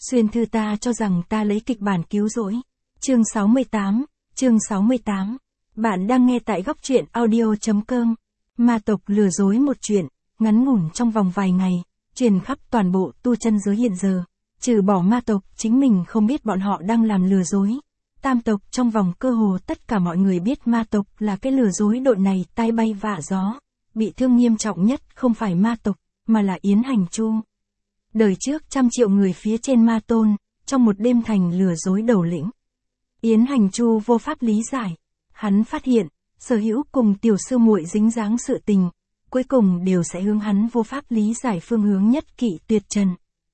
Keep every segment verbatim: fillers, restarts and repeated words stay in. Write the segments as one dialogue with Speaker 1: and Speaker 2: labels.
Speaker 1: Xuyên thư ta cho rằng ta lấy kịch bản cứu rỗi. Chương sáu mươi tám, chương sáu mươi tám. Bạn đang nghe tại góc truyện audio.com. Ma tộc lừa dối một chuyện, ngắn ngủn trong vòng vài ngày, truyền khắp toàn bộ tu chân giới hiện giờ. Trừ bỏ ma tộc, chính mình không biết bọn họ đang làm lừa dối. Tam tộc trong vòng cơ hồ tất cả mọi người biết ma tộc là cái lừa dối đội này tai bay vạ gió. Bị thương nghiêm trọng nhất không phải ma tộc, mà là Yến Hành Chu. Đời trước trăm triệu người phía trên ma tôn, trong một đêm thành lừa dối đầu lĩnh. Yến Hành Chu vô pháp lý giải. Hắn phát hiện, sở hữu cùng tiểu sư muội dính dáng sự tình, cuối cùng đều sẽ hướng hắn vô pháp lý giải phương hướng nhất kỵ tuyệt trần.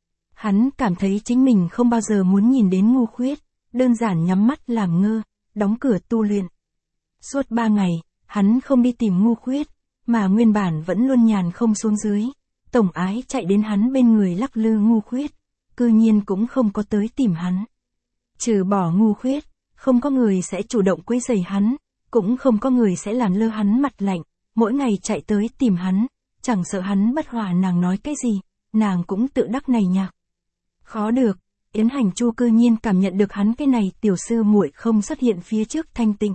Speaker 1: Hắn cảm thấy chính mình không bao giờ muốn nhìn đến ngu khuyết, đơn giản nhắm mắt làm ngơ, đóng cửa tu luyện. Suốt ba ngày, hắn không đi tìm ngu khuyết, mà nguyên bản vẫn luôn nhàn không xuống dưới. Tổng ái chạy đến hắn bên người lắc lư ngu khuyết, cư nhiên cũng không có tới tìm hắn. Trừ bỏ ngu khuyết, không có người sẽ chủ động quấy rầy hắn, cũng không có người sẽ làm lơ hắn mặt lạnh, mỗi ngày chạy tới tìm hắn, chẳng sợ hắn bất hòa nàng nói cái gì, nàng cũng tự đắc này nhạc. Khó được, Yến Hành Chu cư nhiên cảm nhận được hắn cái này tiểu sư muội không xuất hiện phía trước thanh tịnh.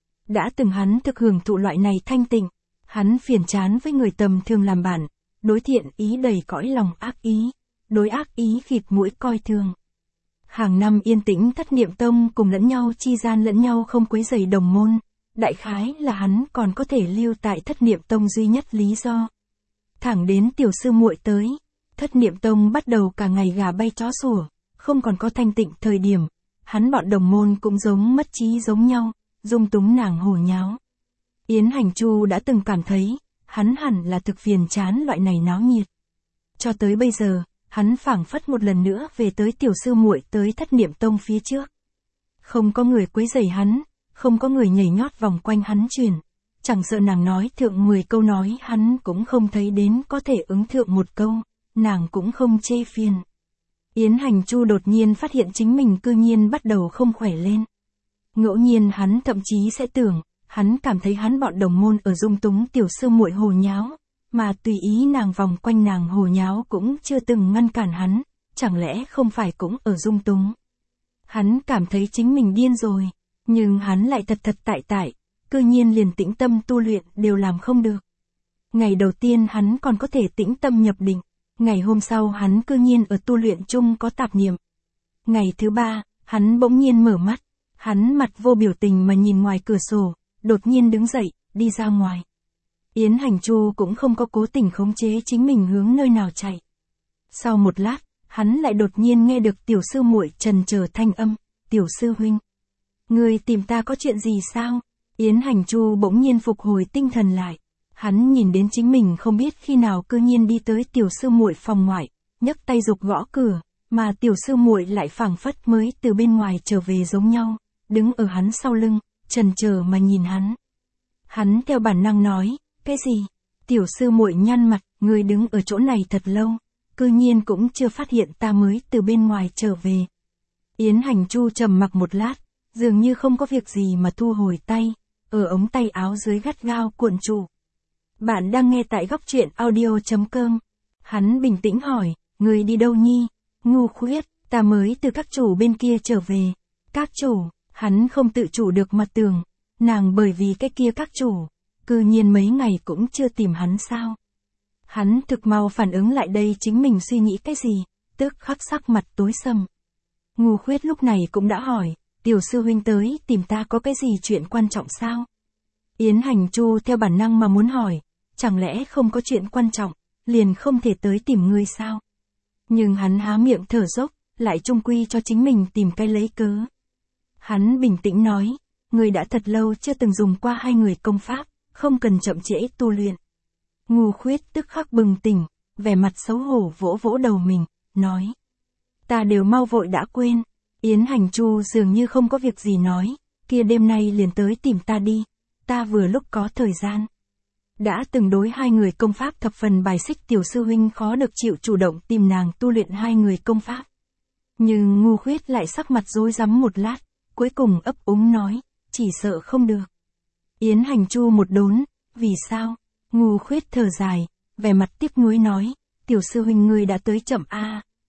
Speaker 1: Đã từng hắn thực hưởng thụ loại này thanh tịnh, hắn phiền chán với người tầm thường làm bạn, đối thiện ý đầy cõi lòng ác ý, đối ác ý khịt mũi coi thường. Hàng năm yên tĩnh Thất Niệm Tông cùng lẫn nhau chi gian lẫn nhau không quấy rầy đồng môn, đại khái là hắn còn có thể lưu tại Thất Niệm Tông duy nhất lý do. Thẳng đến tiểu sư muội tới, Thất Niệm Tông bắt đầu cả ngày gà bay chó sủa, không còn có thanh tịnh thời điểm, hắn bọn đồng môn cũng giống mất trí giống nhau, dung túng nàng hồ nháo. Yến Hành Chu đã từng cảm thấy, hắn hẳn là thực phiền chán loại này náo nhiệt. Cho tới bây giờ, hắn phảng phất một lần nữa về tới tiểu sư muội tới Thất Niệm Tông phía trước. Không có người quấy rầy hắn, không có người nhảy nhót vòng quanh hắn truyền, chẳng sợ nàng nói thượng mười câu nói hắn cũng không thấy đến có thể ứng thượng một câu, nàng cũng không chê phiền. Yến Hành Chu đột nhiên phát hiện chính mình cư nhiên bắt đầu không khỏe lên. Ngẫu nhiên hắn thậm chí sẽ tưởng, hắn cảm thấy hắn bọn đồng môn ở dung túng tiểu sư muội hồ nháo, mà tùy ý nàng vòng quanh nàng hồ nháo cũng chưa từng ngăn cản hắn, chẳng lẽ không phải cũng ở dung túng. Hắn cảm thấy chính mình điên rồi, nhưng hắn lại thật thật tại tại, cư nhiên liền tĩnh tâm tu luyện đều làm không được. Ngày đầu tiên hắn còn có thể tĩnh tâm nhập định, ngày hôm sau hắn cư nhiên ở tu luyện chung có tạp niệm. Ngày thứ ba, hắn bỗng nhiên mở mắt, hắn mặt vô biểu tình mà nhìn ngoài cửa sổ, đột nhiên đứng dậy, đi ra ngoài. Yến Hành Chu cũng không có cố tình khống chế chính mình hướng nơi nào chạy. Sau một lát, hắn lại đột nhiên nghe được tiểu sư muội trần chờ thanh âm, tiểu sư huynh. Người tìm ta có chuyện gì sao? Yến Hành Chu bỗng nhiên phục hồi tinh thần lại. Hắn nhìn đến chính mình không biết khi nào cư nhiên đi tới tiểu sư muội phòng ngoại, nhấc tay giục gõ cửa, mà tiểu sư muội lại phảng phất mới từ bên ngoài trở về giống nhau, đứng ở hắn sau lưng, trần chờ mà nhìn hắn. Hắn theo bản năng nói, cái gì? Tiểu sư muội nhăn mặt, người đứng ở chỗ này thật lâu, cư nhiên cũng chưa phát hiện ta mới từ bên ngoài trở về. Yến Hành Chu trầm mặc một lát, dường như không có việc gì mà thu hồi tay, ở ống tay áo dưới gắt gao cuộn trụ. Bạn đang nghe tại góc truyện audio.com. Hắn bình tĩnh hỏi, người đi đâu nhi? Ngu khuyết, ta mới từ các chủ bên kia trở về. Các chủ, hắn không tự chủ được mà tưởng, nàng bởi vì cái kia các chủ, cư nhiên mấy ngày cũng chưa tìm hắn sao. Hắn thực mau phản ứng lại đây chính mình suy nghĩ cái gì, tức khắc sắc mặt tối sầm. Ngu khuyết lúc này cũng đã hỏi, tiểu sư huynh tới tìm ta có cái gì chuyện quan trọng sao? Yến Hành Chu theo bản năng mà muốn hỏi, chẳng lẽ không có chuyện quan trọng, liền không thể tới tìm ngươi sao? Nhưng hắn há miệng thở dốc, lại chung quy cho chính mình tìm cái lấy cớ. Hắn bình tĩnh nói, ngươi đã thật lâu chưa từng dùng qua hai người công pháp, không cần chậm trễ tu luyện. Ngu khuyết tức khắc bừng tỉnh, vẻ mặt xấu hổ vỗ vỗ đầu mình, nói. Ta đều mau vội đã quên. Yến Hành Chu dường như không có việc gì nói, kia đêm nay liền tới tìm ta đi, ta vừa lúc có thời gian. Đã từng đối hai người công pháp thập phần bài xích tiểu sư huynh khó được chịu chủ động tìm nàng tu luyện hai người công pháp. Nhưng ngu khuyết lại sắc mặt rối rắm một lát, cuối cùng ấp úng nói, chỉ sợ không được. Yến Hành Chu một đốn, vì sao? Ngu khuyết thở dài, vẻ mặt tiếc nuối nói, tiểu sư huynh ngươi đã tới chậm a,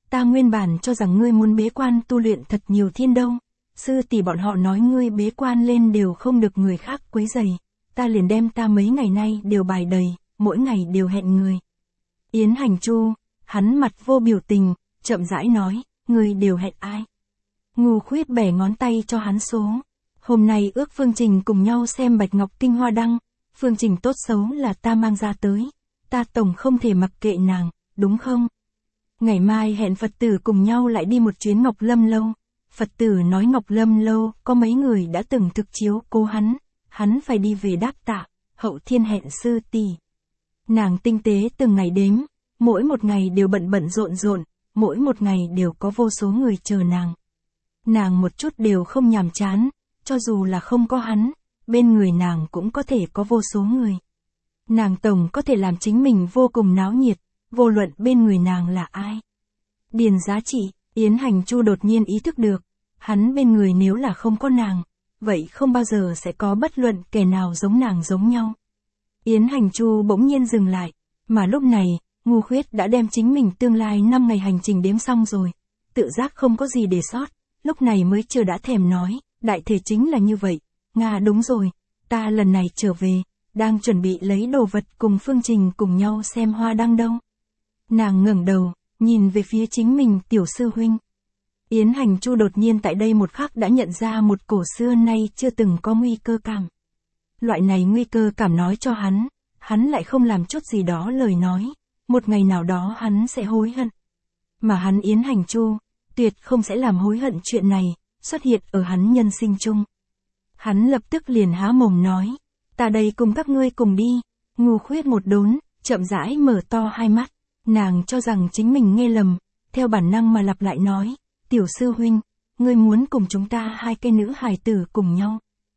Speaker 1: ta nguyên bản cho rằng ngươi muốn bế quan tu luyện thật nhiều thiên đâu. Sư tỷ bọn họ nói ngươi bế quan lên đều không được người khác quấy rầy, ta liền đem ta mấy ngày nay đều bài đầy, mỗi ngày đều hẹn người. Yến Hành Chu, hắn mặt vô biểu tình, chậm rãi nói, ngươi đều hẹn ai? Ngô Khuyết bẻ ngón tay cho hắn số. Hôm nay ước Phương Trình cùng nhau xem Bạch Ngọc Kinh Hoa Đăng, Phương Trình tốt xấu là ta mang ra tới, ta tổng không thể mặc kệ nàng, đúng không? Ngày mai hẹn Phật tử cùng nhau lại đi một chuyến Ngọc Lâm Lâu. Phật tử nói Ngọc Lâm Lâu có mấy người đã từng thực chiếu cố hắn, hắn phải đi về đáp tạ, hậu thiên hẹn sư tỷ. Nàng tinh tế từng ngày đếm, mỗi một ngày đều bận bận rộn rộn, mỗi một ngày đều có vô số người chờ nàng. Nàng một chút đều không nhàm chán, cho dù là không có hắn, bên người nàng cũng có thể có vô số người. Nàng tổng có thể làm chính mình vô cùng náo nhiệt, vô luận bên người nàng là ai. Điền Giá Trị, Yến Hành Chu đột nhiên ý thức được, hắn bên người nếu là không có nàng, vậy không bao giờ sẽ có bất luận kẻ nào giống nàng giống nhau. Yến Hành Chu bỗng nhiên dừng lại, mà lúc này, Ngô Khuyết đã đem chính mình tương lai năm ngày hành trình đếm xong rồi, tự giác không có gì để sót, lúc này mới chưa đã thèm nói, đại thể chính là như vậy, Nga đúng rồi, ta lần này trở về, đang chuẩn bị lấy đồ vật cùng Phương Trình cùng nhau xem hoa đăng đâu. Nàng ngẩng đầu, nhìn về phía chính mình tiểu sư huynh. Yến Hành Chu đột nhiên tại đây một khắc đã nhận ra một cổ xưa nay chưa từng có nguy cơ cảm. Loại này nguy cơ cảm nói cho hắn, hắn lại không làm chút gì đó lời nói, một ngày nào đó hắn sẽ hối hận. Mà hắn Yến Hành Chu, tuyệt không sẽ làm hối hận chuyện này, xuất hiện ở hắn nhân sinh chung. Hắn lập tức liền há mồm nói, ta đây cùng các ngươi cùng đi. Ngô Khuyết một đốn, chậm rãi mở to hai mắt, nàng cho rằng chính mình nghe lầm, theo bản năng mà lặp lại nói, tiểu sư huynh, ngươi muốn cùng chúng ta hai cái nữ hài tử cùng nhau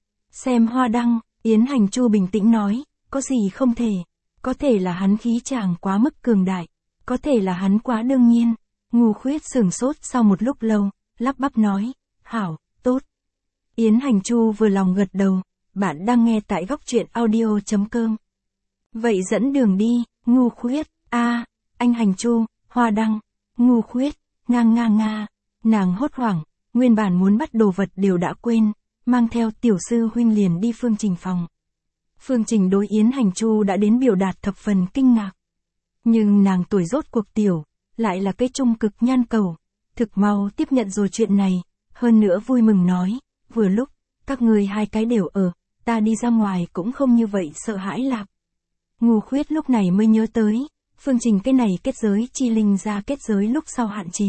Speaker 1: xem hoa đăng. Yến Hành Chu bình tĩnh nói, có gì không thể, có thể là hắn khí chàng quá mức cường đại, có thể là hắn quá đương nhiên. Ngô Khuyết sửng sốt sau một lúc lâu, lắp bắp nói, hảo, tốt. Yến Hành Chu vừa lòng gật đầu, bạn đang nghe tại góc truyện audio chấm com. Vậy dẫn đường đi. Ngô Khuyết, a, à, anh Hành Chu, hoa đăng. Ngô Khuyết, ngang nga nga. Nàng hốt hoảng, nguyên bản muốn bắt đồ vật đều đã quên, mang theo tiểu sư huynh liền đi Phương Trình phòng. Phương Trình đối Yến Hành Chu đã đến biểu đạt thập phần kinh ngạc. Nhưng nàng tuổi rốt cuộc tiểu, lại là cái trung cực nhan cầu, thực mau tiếp nhận rồi chuyện này, hơn nữa vui mừng nói, vừa lúc, các người hai cái đều ở, ta đi ra ngoài cũng không như vậy sợ hãi lạp. Ngô Khuyết lúc này mới nhớ tới, Phương Trình cái này kết giới chi linh ra kết giới lúc sau hạn chế.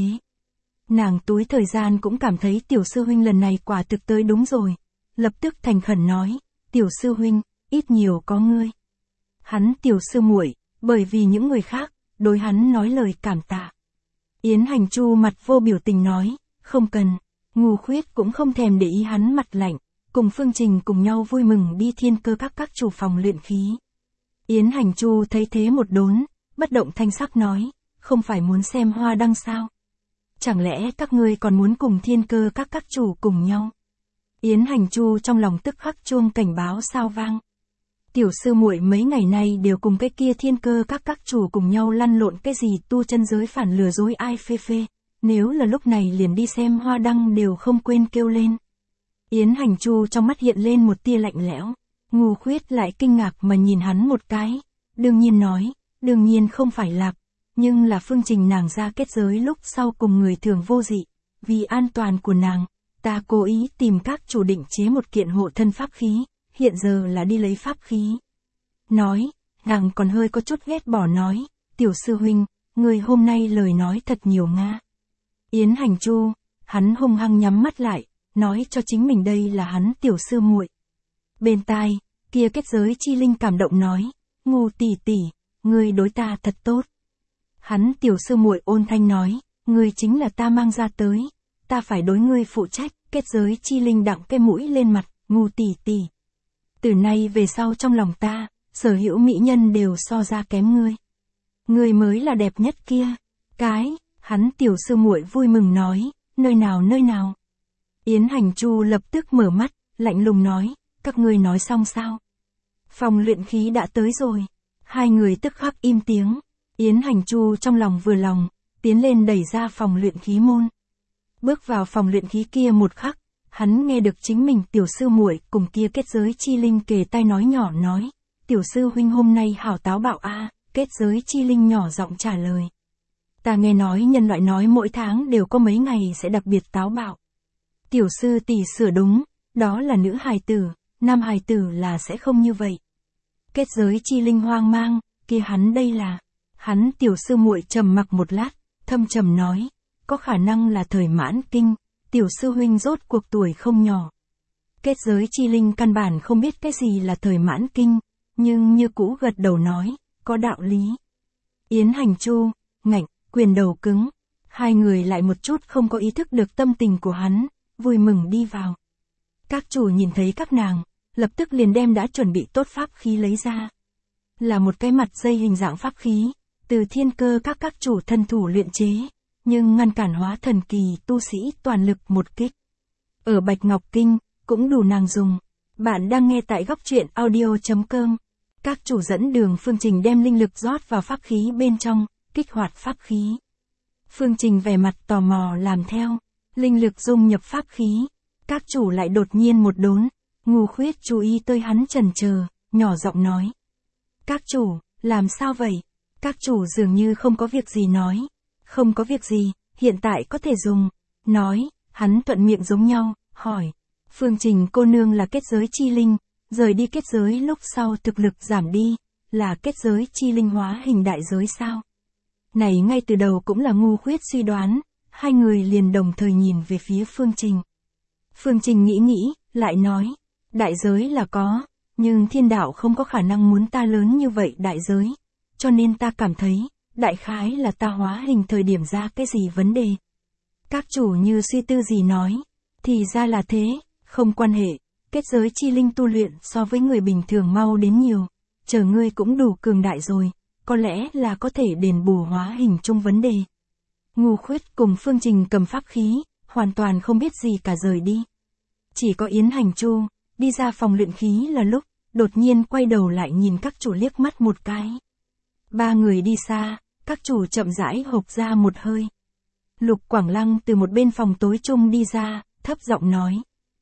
Speaker 1: Nàng túi thời gian cũng cảm thấy tiểu sư huynh lần này quả thực tới đúng rồi, lập tức thành khẩn nói, tiểu sư huynh, ít nhiều có ngươi. Hắn tiểu sư muội, bởi vì những người khác, đối hắn nói lời cảm tạ. Yến Hành Chu mặt vô biểu tình nói, không cần. Ngô Khuyết cũng không thèm để ý hắn mặt lạnh, cùng Phương Trình cùng nhau vui mừng đi thiên cơ các các chủ phòng luyện khí. Yến Hành Chu thấy thế một đốn, bất động thanh sắc nói, không phải muốn xem hoa đăng sao? Chẳng lẽ các ngươi còn muốn cùng thiên cơ các các chủ cùng nhau? Yến Hành Chu trong lòng tức khắc chuông cảnh báo sao vang. Tiểu sư muội mấy ngày nay đều cùng cái kia thiên cơ các các chủ cùng nhau lăn lộn cái gì tu chân giới phản lừa dối ai phê phê, nếu là lúc này liền đi xem hoa đăng đều không quên kêu lên. Yến Hành Chu trong mắt hiện lên một tia lạnh lẽo, Ngô Khuyết lại kinh ngạc mà nhìn hắn một cái, đương nhiên nói, đương nhiên không phải lạp, nhưng là Phương Trình nàng ra kết giới lúc sau cùng người thường vô dị, vì an toàn của nàng, ta cố ý tìm các chủ định chế một kiện hộ thân pháp khí, hiện giờ là đi lấy pháp khí. Nói, nàng còn hơi có chút ghét bỏ nói, tiểu sư huynh, người hôm nay lời nói thật nhiều nga. Yến Hành Chu, hắn hung hăng nhắm mắt lại, nói cho chính mình đây là hắn tiểu sư muội. Bên tai, kia kết giới chi linh cảm động nói, Ngô tỷ tỷ, ngươi đối ta thật tốt. Hắn tiểu sư muội ôn thanh nói, ngươi chính là ta mang ra tới, ta phải đối ngươi phụ trách. Kết giới chi linh đặng cái mũi lên mặt, Ngô tỷ tỷ. Từ nay về sau trong lòng ta, sở hữu mỹ nhân đều so ra kém ngươi. Ngươi mới là đẹp nhất kia. Cái, hắn tiểu sư muội vui mừng nói, nơi nào nơi nào. Yến Hành Chu lập tức mở mắt, lạnh lùng nói, các ngươi nói xong sao? Phòng luyện khí đã tới rồi. Hai người tức khắc im tiếng. Yến Hành Chu trong lòng vừa lòng, tiến lên đẩy ra phòng luyện khí môn. Bước vào phòng luyện khí kia một khắc, hắn nghe được chính mình tiểu sư muội cùng kia kết giới chi linh kề tai nói nhỏ nói, tiểu sư huynh hôm nay hảo táo bạo a. Kết giới chi linh nhỏ giọng trả lời. Ta nghe nói nhân loại nói mỗi tháng đều có mấy ngày sẽ đặc biệt táo bạo. Tiểu sư tỷ sửa đúng, đó là nữ hài tử, nam hài tử là sẽ không như vậy. Kết giới chi linh hoang mang, kia hắn đây là. Hắn tiểu sư muội trầm mặc một lát, thâm trầm nói, có khả năng là thời mãn kinh, tiểu sư huynh rốt cuộc tuổi không nhỏ. Kết giới chi linh căn bản không biết cái gì là thời mãn kinh, nhưng như cũ gật đầu nói, có đạo lý. Yến Hành Chu, ngạnh, quyền đầu cứng, hai người lại một chút không có ý thức được tâm tình của hắn, vui mừng đi vào. Các chủ nhìn thấy các nàng, lập tức liền đem đã chuẩn bị tốt pháp khí lấy ra. Là một cái mặt dây hình dạng pháp khí, từ thiên cơ các các chủ thân thủ luyện chế, nhưng ngăn cản hóa thần kỳ tu sĩ toàn lực một kích. Ở Bạch Ngọc Kinh, cũng đủ nàng dùng. Bạn đang nghe tại góc truyện audio chấm com. Các chủ dẫn đường Phương Trình đem linh lực rót vào pháp khí bên trong, kích hoạt pháp khí. Phương Trình vẻ mặt tò mò làm theo, linh lực dung nhập pháp khí. Các chủ lại đột nhiên một đốn, Ngô Khuyết chú ý tới hắn chần chờ, nhỏ giọng nói. Các chủ, làm sao vậy? Các chủ dường như không có việc gì nói. Không có việc gì, hiện tại có thể dùng. Nói, hắn thuận miệng giống nhau, hỏi. Phương Trình cô nương là kết giới chi linh, rời đi kết giới lúc sau thực lực giảm đi, là kết giới chi linh hóa hình đại giới sao? Này ngay từ đầu cũng là Ngô Khuyết suy đoán, hai người liền đồng thời nhìn về phía Phương Trình. Phương Trình nghĩ nghĩ, lại nói, đại giới là có, nhưng thiên đạo không có khả năng muốn ta lớn như vậy đại giới, cho nên ta cảm thấy, đại khái là ta hóa hình thời điểm ra cái gì vấn đề. Các chủ như suy tư gì nói, thì ra là thế, không quan hệ, kết giới chi linh tu luyện so với người bình thường mau đến nhiều, chờ ngươi cũng đủ cường đại rồi, có lẽ là có thể đền bù hóa hình chung vấn đề. Ngô Khuyết cùng Phương Trình cầm pháp khí, hoàn toàn không biết gì cả rời đi. Chỉ có Yến Hành Chu, đi ra phòng luyện khí là lúc, đột nhiên quay đầu lại nhìn các chủ liếc mắt một cái. Ba người đi xa, các chủ chậm rãi hộc ra một hơi. Lục Quảng Lăng từ một bên phòng tối chung đi ra, thấp giọng nói.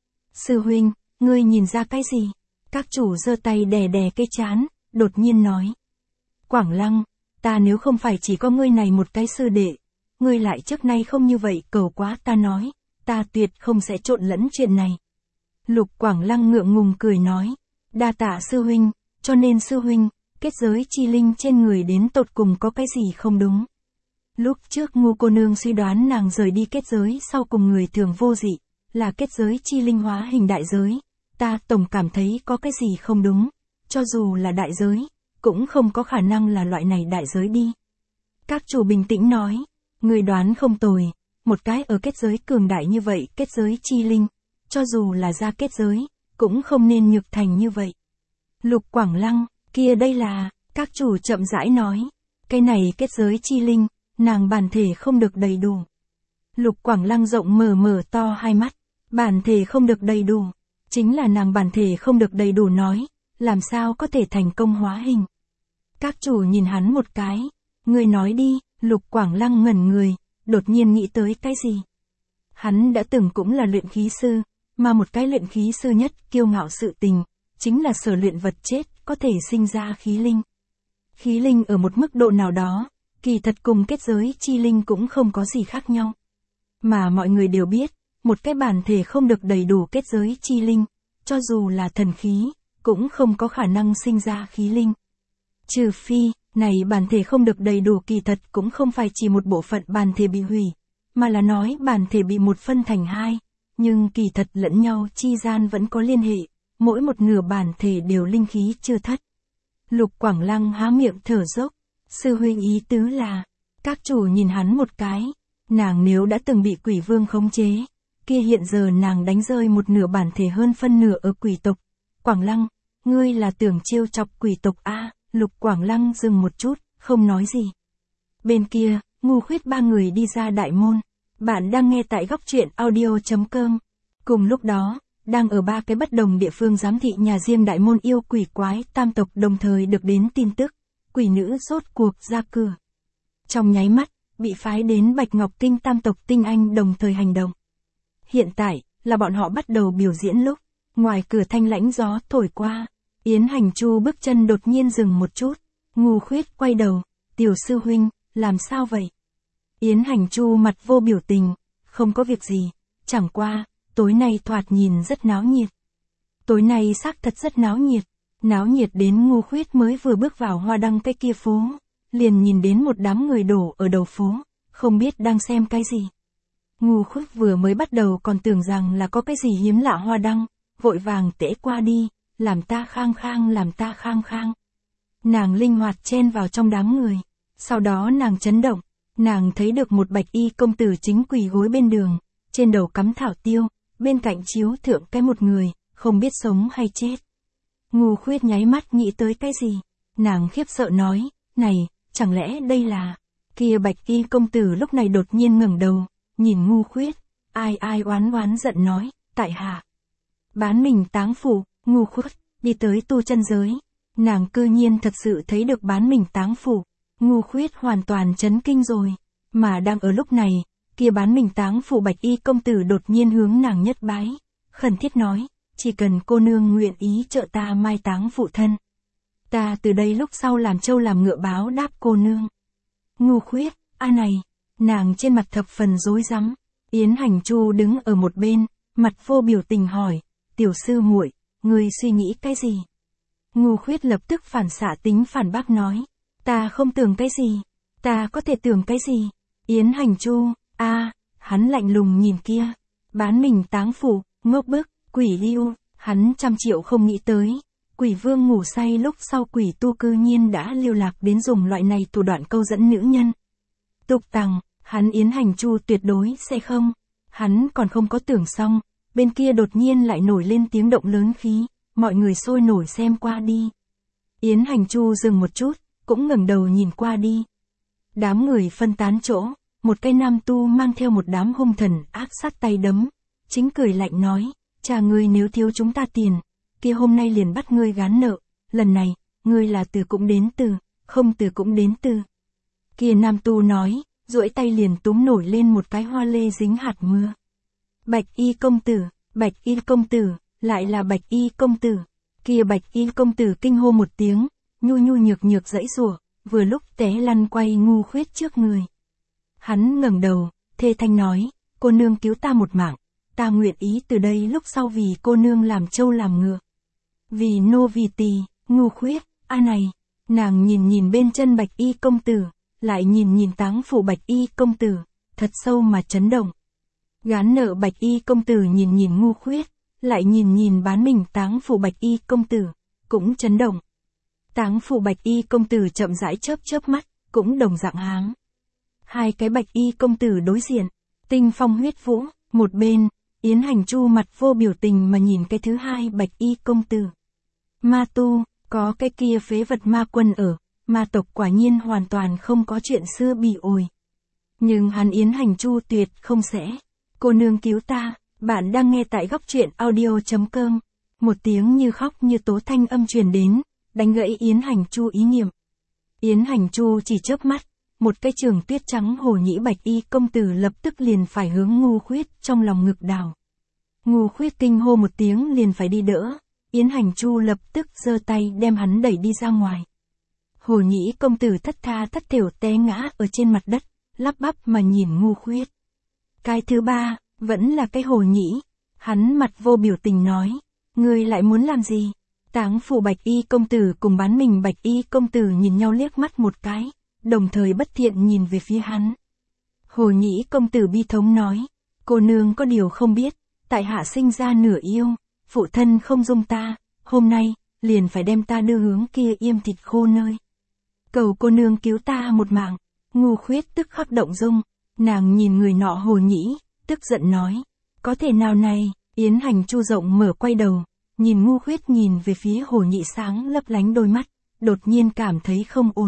Speaker 1: Sư huynh, ngươi nhìn ra cái gì? Các chủ giơ tay đè đè cái chán, đột nhiên nói. Quảng Lăng, ta nếu không phải chỉ có ngươi này một cái sư đệ, ngươi lại trước nay không như vậy cầu quá ta nói, ta tuyệt không sẽ trộn lẫn chuyện này. Lục Quảng Lăng ngượng ngùng cười nói, đa tạ sư huynh, cho nên sư huynh, kết giới chi linh trên người đến tột cùng có cái gì không đúng. Lúc trước Ngô cô nương suy đoán nàng rời đi kết giới sau cùng người thường vô dị, là kết giới chi linh hóa hình đại giới, ta tổng cảm thấy có cái gì không đúng, cho dù là đại giới, cũng không có khả năng là loại này đại giới đi. Các chủ bình tĩnh nói, người đoán không tồi, một cái ở kết giới cường đại như vậy kết giới chi linh, cho dù là ra kết giới, cũng không nên nhược thành như vậy. Lục Quảng Lăng, kia đây là, các chủ chậm rãi nói, cái này kết giới chi linh, nàng bản thể không được đầy đủ. Lục Quảng Lăng rộng mở mở to hai mắt, bản thể không được đầy đủ, chính là nàng bản thể không được đầy đủ nói, làm sao có thể thành công hóa hình. Các chủ nhìn hắn một cái, người nói đi, Lục Quảng Lăng ngẩn người, đột nhiên nghĩ tới cái gì. Hắn đã từng cũng là luyện khí sư, mà một cái luyện khí sư nhất kiêu ngạo sự tình, chính là sở luyện vật chết có thể sinh ra khí linh. Khí linh ở một mức độ nào đó, kỳ thật cùng kết giới chi linh cũng không có gì khác nhau. Mà mọi người đều biết, một cái bản thể không được đầy đủ kết giới chi linh, cho dù là thần khí, cũng không có khả năng sinh ra khí linh. Trừ phi, này bản thể không được đầy đủ kỳ thật cũng không phải chỉ một bộ phận bản thể bị hủy, mà là nói bản thể bị một phân thành hai, nhưng kỳ thật lẫn nhau chi gian vẫn có liên hệ, mỗi một nửa bản thể đều linh khí chưa thất. Lục Quảng Lăng há miệng thở dốc, sư huynh ý tứ là, các chủ nhìn hắn một cái, nàng nếu đã từng bị quỷ vương khống chế, kia hiện giờ nàng đánh rơi một nửa bản thể hơn phân nửa ở quỷ tộc. Quảng Lăng, ngươi là tưởng trêu chọc quỷ tộc a? Lục Quảng Lăng dừng một chút, không nói gì. Bên kia, Ngô Khuyết ba người đi ra đại môn. Bạn đang nghe tại góc truyện audio chấm com. Cùng lúc đó, đang ở ba cái bất đồng địa phương giám thị nhà riêng đại môn yêu quỷ quái tam tộc đồng thời được đến tin tức, quỷ nữ rốt cuộc ra cửa. Trong nháy mắt, bị phái đến Bạch Ngọc Kinh tam tộc tinh anh đồng thời hành động. Hiện tại, là bọn họ bắt đầu biểu diễn lúc, ngoài cửa thanh lãnh gió thổi qua, Yến Hành Chu bước chân đột nhiên dừng một chút, Ngu Khuyết quay đầu, tiểu sư huynh, làm sao vậy? Yến Hành Chu mặt vô biểu tình, không có việc gì, chẳng qua, tối nay thoạt nhìn rất náo nhiệt. Tối nay xác thật rất náo nhiệt, náo nhiệt đến Ngu Khuyết mới vừa bước vào Hoa Đăng cái kia phố, liền nhìn đến một đám người đổ ở đầu phố, không biết đang xem cái gì. Ngu Khuyết vừa mới bắt đầu còn tưởng rằng là có cái gì hiếm lạ Hoa Đăng, vội vàng tễ qua đi, làm ta khang khang làm ta khang khang. Nàng linh hoạt chen vào trong đám người, sau đó nàng chấn động, nàng thấy được một bạch y công tử chính quỳ gối bên đường, trên đầu cắm thảo tiêu, bên cạnh chiếu thượng cái một người, không biết sống hay chết. Ngu Khuyết nháy mắt nghĩ tới cái gì, nàng khiếp sợ nói, này, chẳng lẽ đây là... Kia bạch y công tử lúc này đột nhiên ngẩng đầu, nhìn Ngu Khuyết, ai ai oán oán giận nói, tại hạ. Bán mình táng phủ, Ngu Khuyết, đi tới tu chân giới. Nàng cư nhiên thật sự thấy được bán mình táng phủ. Ngu Khuyết hoàn toàn chấn kinh rồi. Mà đang ở lúc này, kia bán mình táng phủ bạch y công tử đột nhiên hướng nàng nhất bái. Khẩn thiết nói, chỉ cần cô nương nguyện ý trợ ta mai táng phụ thân. Ta từ đây lúc sau làm trâu làm ngựa báo đáp cô nương. Ngu Khuyết, a này, nàng trên mặt thập phần rối rắm. Yến Hành Chu đứng ở một bên, mặt vô biểu tình hỏi, tiểu sư muội, ngươi suy nghĩ cái gì? Ngu Khuyết lập tức phản xạ tính phản bác nói, ta không tưởng cái gì, ta có thể tưởng cái gì? Yến Hành Chu, a, hắn lạnh lùng nhìn kia, bán mình táng phủ, ngốc bức, quỷ lưu, hắn trăm triệu không nghĩ tới. Quỷ vương ngủ say lúc sau quỷ tu cư nhiên đã lưu lạc đến dùng loại này thủ đoạn câu dẫn nữ nhân. Tục tằng, hắn Yến Hành Chu tuyệt đối sẽ không. Hắn còn không có tưởng xong, bên kia đột nhiên lại nổi lên tiếng động lớn khí, mọi người sôi nổi xem qua đi. Yến Hành Chu dừng một chút, cũng ngẩng đầu nhìn qua đi. Đám người phân tán chỗ, một cây nam tu mang theo một đám hung thần ác sát tay đấm, chính cười lạnh nói, cha ngươi nếu thiếu chúng ta tiền, kia hôm nay liền bắt ngươi gán nợ, lần này, ngươi là từ cũng đến từ, không từ cũng đến từ. Kia nam tu nói, duỗi tay liền túm nổi lên một cái hoa lê dính hạt mưa. Bạch y công tử, bạch y công tử, lại là bạch y công tử. Kia bạch y công tử kinh hô một tiếng, nhu nhu nhược nhược dãy rủa, vừa lúc té lăn quay Ngu Khuyết trước người. Hắn ngẩng đầu, thê thanh nói, cô nương cứu ta một mạng, ta nguyện ý từ đây lúc sau vì cô nương làm trâu làm ngựa. Vì nô vì tỳ, Ngu Khuyết, a này, nàng nhìn nhìn bên chân bạch y công tử, lại nhìn nhìn táng phủ bạch y công tử, thật sâu mà chấn động. Gán nợ bạch y công tử nhìn nhìn Ngu Khuyết, lại nhìn nhìn bán mình táng phủ bạch y công tử, cũng chấn động. Táng phủ bạch y công tử chậm rãi chớp chớp mắt, cũng đồng dạng háng. Hai cái bạch y công tử đối diện, tinh phong huyết vũ, một bên, Yến Hành Chu mặt vô biểu tình mà nhìn cái thứ hai bạch y công tử. Ma tu, có cái kia phế vật ma quân ở, ma tộc quả nhiên hoàn toàn không có chuyện xưa bỉ ổi. Nhưng hắn Yến Hành Chu tuyệt không sẽ. Cô nương cứu ta, bạn đang nghe tại góc truyện audio chấm com. Một tiếng như khóc như tố thanh âm truyền đến, đánh gãy Yến Hành Chu ý niệm. Yến Hành Chu chỉ chớp mắt, một cái trường tuyết trắng hồ nhĩ bạch y công tử lập tức liền phải hướng Ngu Khuyết trong lòng ngực đào. Ngu Khuyết kinh hô một tiếng liền phải đi đỡ, Yến Hành Chu lập tức giơ tay đem hắn đẩy đi ra ngoài. Hồ nhĩ công tử thất tha thất thểu té ngã ở trên mặt đất, lắp bắp mà nhìn Ngu Khuyết. Cái thứ ba, vẫn là cái hồ nhĩ, hắn mặt vô biểu tình nói, ngươi lại muốn làm gì? Táng phủ bạch y công tử cùng bán mình bạch y công tử nhìn nhau liếc mắt một cái, đồng thời bất thiện nhìn về phía hắn. Hồ nhĩ công tử bi thống nói, cô nương có điều không biết, tại hạ sinh ra nửa yêu, phụ thân không dung ta, hôm nay, liền phải đem ta đưa hướng kia yêm thịt khô nơi. Cầu cô nương cứu ta một mạng. Ngu Khuyết tức khắc động dung, nàng nhìn người nọ hồ nhĩ, tức giận nói, có thể nào này? Yến Hành Chu rộng mở quay đầu, nhìn Ngu Khuyết nhìn về phía hồ nhĩ sáng lấp lánh đôi mắt, đột nhiên cảm thấy không ổn.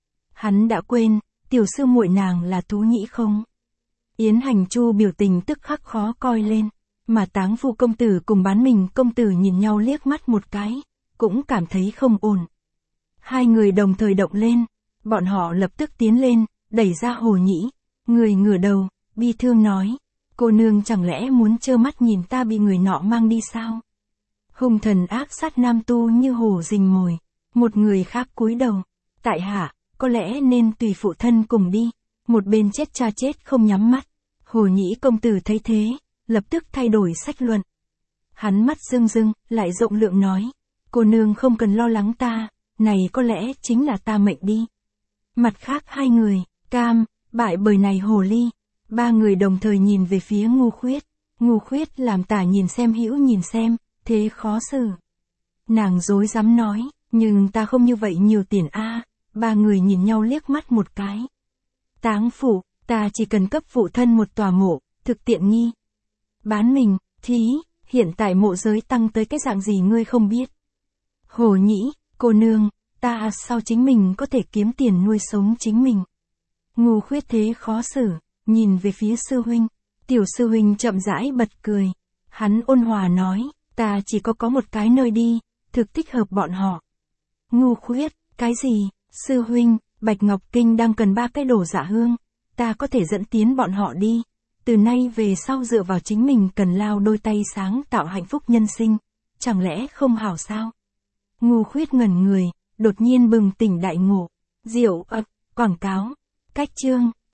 Speaker 1: Hắn đã quên, tiểu sư muội nàng là thú nhĩ không? Yến Hành Chu biểu tình tức khắc khó coi lên, mà táng phu công tử cùng bán mình công tử nhìn nhau liếc mắt một cái, cũng cảm thấy không ổn. Hai người đồng thời động lên, bọn họ lập tức tiến lên, đẩy ra Hồ Nhĩ. Người ngửa đầu, bi thương nói, cô nương chẳng lẽ muốn trơ mắt nhìn ta bị người nọ mang đi sao? Hung thần ác sát nam tu như hổ rình mồi. Một người khác cúi đầu, tại hạ, có lẽ nên tùy phụ thân cùng đi. Một bên chết cha chết không nhắm mắt. Hồ Nhĩ công tử thấy thế, lập tức thay đổi sách luận. Hắn mắt rưng rưng, lại rộng lượng nói, cô nương không cần lo lắng ta, này có lẽ chính là ta mệnh đi. Mặt khác hai người, cam, bại bởi này hồ ly. Ba người đồng thời nhìn về phía Ngu Khuyết. Ngu Khuyết làm tả nhìn xem hữu nhìn xem, thế khó xử. Nàng dối dám nói, nhưng ta không như vậy nhiều tiền a. Ba người nhìn nhau liếc mắt một cái. Táng phủ, ta chỉ cần cấp phụ thân một tòa mộ, thực tiện nghi. Bán mình, thí, hiện tại mộ giới tăng tới cái dạng gì ngươi không biết. Hồ Nhĩ, cô nương, ta sao chính mình có thể kiếm tiền nuôi sống chính mình. Ngu Khuyết thế khó xử, nhìn về phía sư huynh. Tiểu sư huynh chậm rãi bật cười. Hắn ôn hòa nói, ta chỉ có có một cái nơi đi, thực thích hợp bọn họ. Ngu Khuyết, cái gì, sư huynh, Bạch Ngọc Kinh đang cần ba cái đồ dạ hương, ta có thể dẫn tiến bọn họ đi. Từ nay về sau dựa vào chính mình cần lao đôi tay sáng tạo hạnh phúc nhân sinh, chẳng lẽ không hảo sao? Ngu Khuyết ngẩn người, đột nhiên bừng tỉnh đại ngộ. Diệu ập, quảng cáo, cách chương.